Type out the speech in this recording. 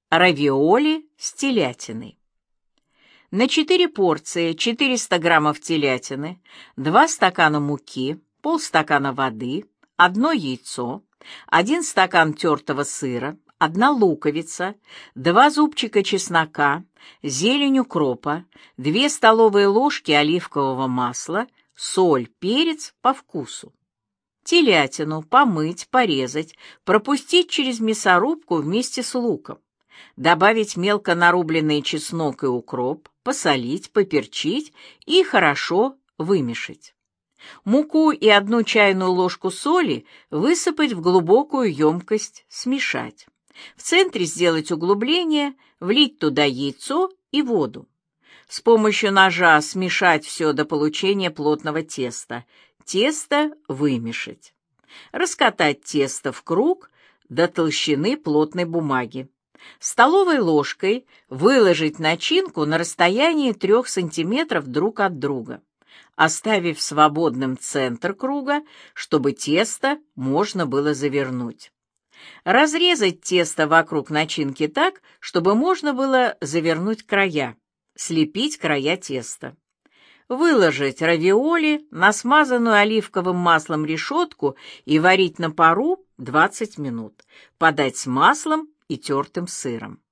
Равиоли с телятиной. На 4 порции 400 граммов телятины, 2 стакана муки, полстакана воды, 1 яйцо, 1 стакан тертого сыра, 1 луковица, 2 зубчика чеснока, зелень укропа, 2 столовые ложки оливкового масла, соль, перец по вкусу. Телятину помыть, порезать, пропустить через мясорубку вместе с луком. Добавить мелко нарубленный чеснок и укроп, посолить, поперчить и хорошо вымешать. Муку и 1 чайную ложку соли высыпать в глубокую емкость, смешать. В центре сделать углубление, влить туда яйцо и воду. С помощью ножа смешать все до получения плотного теста. Тесто вымешать. Раскатать тесто в круг до толщины плотной бумаги. Столовой ложкой выложить начинку на расстоянии 3 см друг от друга, оставив свободным центр круга, чтобы тесто можно было завернуть. Разрезать тесто вокруг начинки так, чтобы можно было завернуть края, слепить края теста. Выложить равиоли на смазанную оливковым маслом решетку и варить на пару 20 минут. Подать с маслом и тертым сыром.